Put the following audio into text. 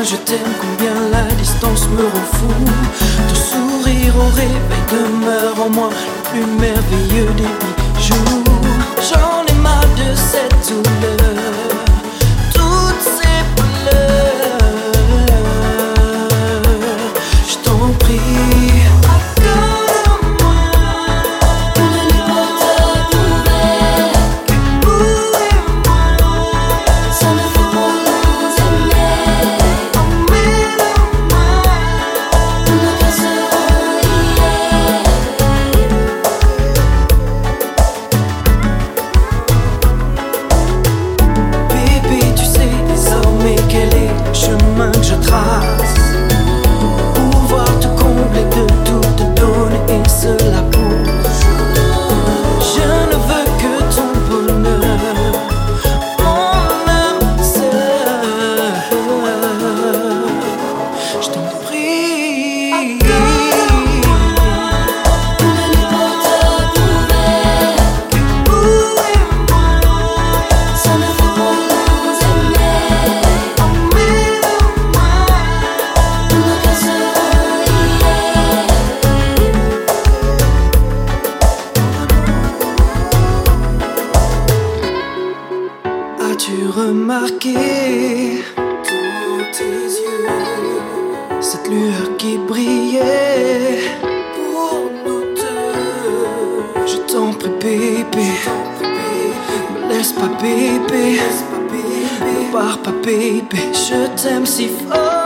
je t'aime, combien la distance me rend fou. Ton sourire au réveil demeure en moi le plus merveilleux des bijoux. J'en ai marre de cette douleur, toutes ces pleurs. Je t'en prie, accorde-moi une nuit pour te trouver. vous et moi. Ça me fait pour nous aimer. Emmène-moi. Nos cœurs seront liés. Bébé, tu sais désormais quel est le chemin que je trace. Pouvoir te combler de tout, te donner et cela pour je ne veux que ton bonheur, mon âme sœur. Je t'en prie, Une nuit pour te trouver. vous et moi. Ça me fait pour nous aimer. Emmène-moi. Nos cœurs seront liés. As-tu remarqué dans tes yeux cette lueur qui brillait pour nous deux? Je t'en prie, bébé, me laisse pas, bébé, ne pars pas, bébé. Je t'aime si fort.